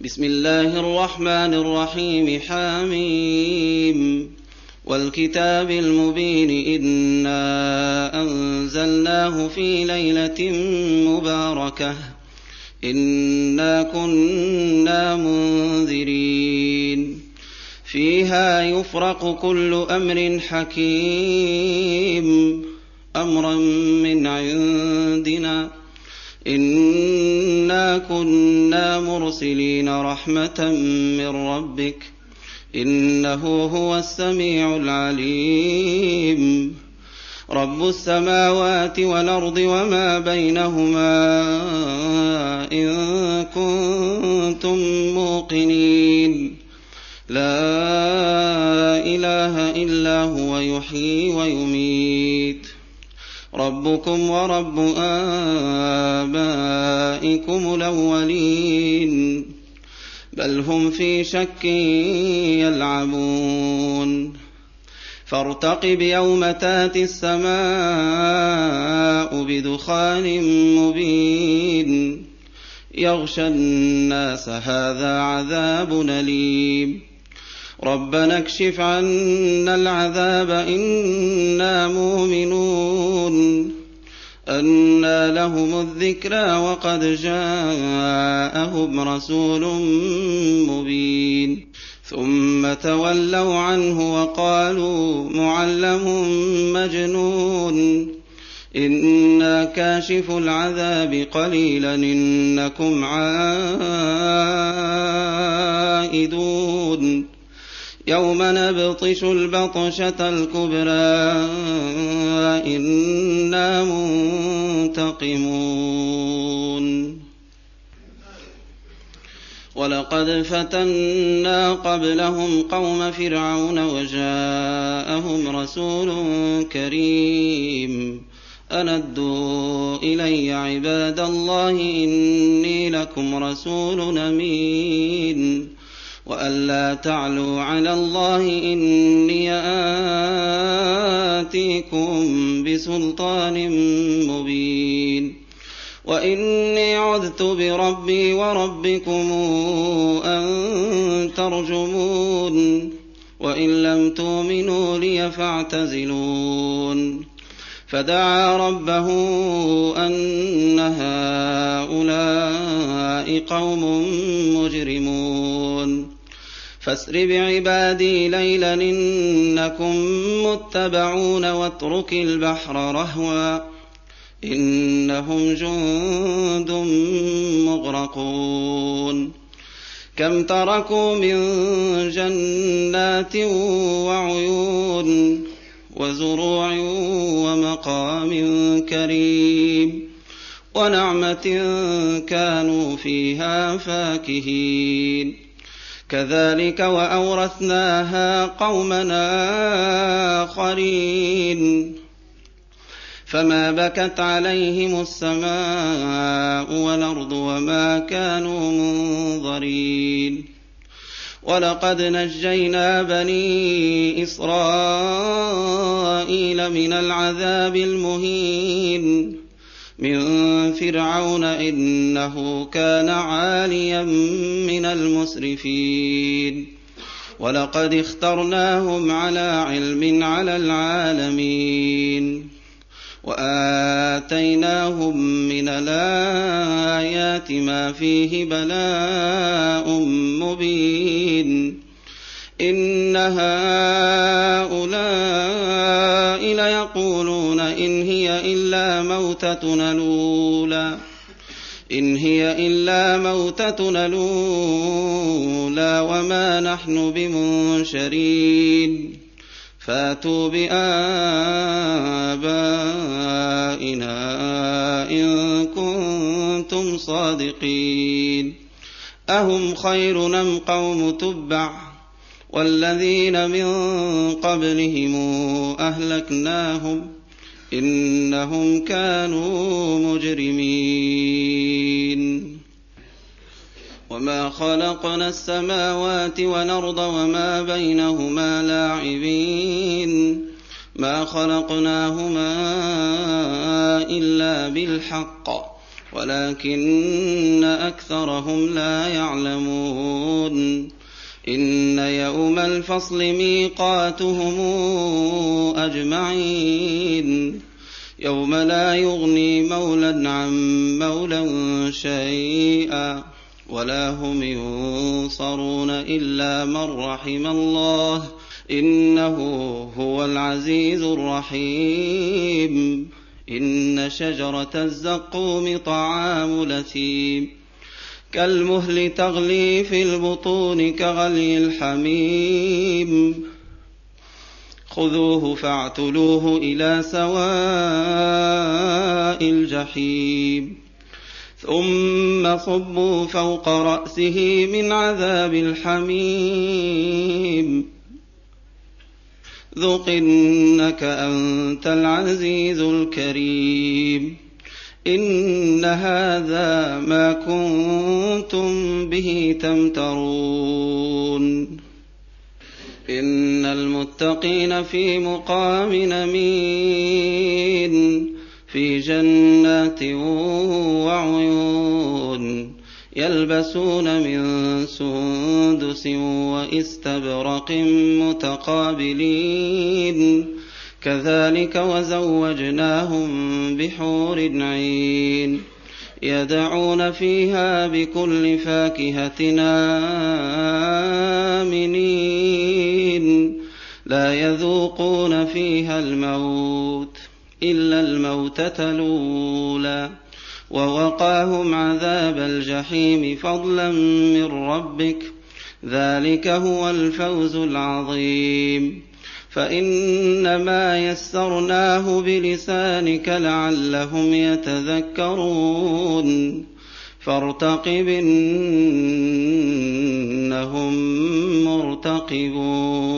بسم الله الرحمن الرحيم حميم والكتاب المبين إنا أنزلناه في ليلة مباركة إنا كنا منذرين فيها يفرق كل أمر حكيم أمرا من عندنا إنا كنا مرسلين رحمة من ربك إنه هو السميع العليم رب السماوات والأرض وما بينهما إن كنتم موقنين لا إله إلا هو يحيي ويميت ربكم ورب آبائكم الأولين بل هم في شك يلعبون فارتقب يوم تاتي السماء بدخان مبين يغشى الناس هذا عذاب أليم ربنا اكشف عنا العذاب إنا مؤمنون أنى لهم الذكرى وقد جاءهم رسول مبين ثم تولوا عنه وقالوا معلم مجنون إنا كاشف العذاب قليلا إنكم عائدون يوم نبطش البطشة الكبرى إنا منتقمون ولقد فتنا قبلهم قوم فرعون وجاءهم رسول كريم أن أدوا إلي عباد الله إني لكم رسول أمين وأن لا تعلوا على الله إني آتيكم بسلطان مبين وإني عذت بربي وربكم أن ترجمون وإن لم تؤمنوا لي فاعتزلون فدعا ربه أن هؤلاء قوم مجرمون فاسر بعبادي ليلا إنكم متبعون واترك البحر رهوا إنهم جند مغرقون كم تركوا من جنات وعيون وزروع ومقام كريم ونعمة كانوا فيها فاكهين كذلك وأورثناها قومنا آخرين فما بكت عليهم السماء والأرض وما كانوا منظرين ولقد نجينا بني إسرائيل من العذاب المهين من فرعون إنه كان عاليا من المسرفين ولقد اخترناهم على علم على العالمين وآتيناهم من الآيات ما فيه بلاء مبين إن هؤلاء ليقولون إن هي إلا موتتنا الأولى وما نحن بمنشرين فاتوا بآبائنا إن كنتم صادقين أهم خير أم قوم تبع والذين من قبلهم أهلكناهم إنهم كانوا مجرمين وما خلقنا السماوات والأرض وما بينهما لاعبين ما خلقناهما إلا بالحق ولكن أكثرهم لا يعلمون إن يوم الفصل ميقاتهم أجمعين يوم لا يغني مولى عن مولى شيئا ولا هم ينصرون إلا من رحم الله إنه هو العزيز الرحيم إن شجرة الزقوم طعام الأثيم كالمهل تغلي في البطون كغلي الحميم خذوه فاعتلوه إلى سواء الجحيم ثم صبوا فوق رأسه من عذاب الحميم ذق إنك أنت العزيز الكريم إن هذا ما كنتم به تمترون إن المتقين في مقام أمين في جنات وعيون يلبسون من سندس وإستبرق متقابلين كذلك وزوجناهم بحور عين يدعون فيها بكل فاكهة آمنين لا يذوقون فيها الموت إلا الموتة الأولى ووقاهم عذاب الجحيم فضلا من ربك ذلك هو الفوز العظيم فإنما يسرناه بلسانك لعلهم يتذكرون فارتقب إنهم مرتقبون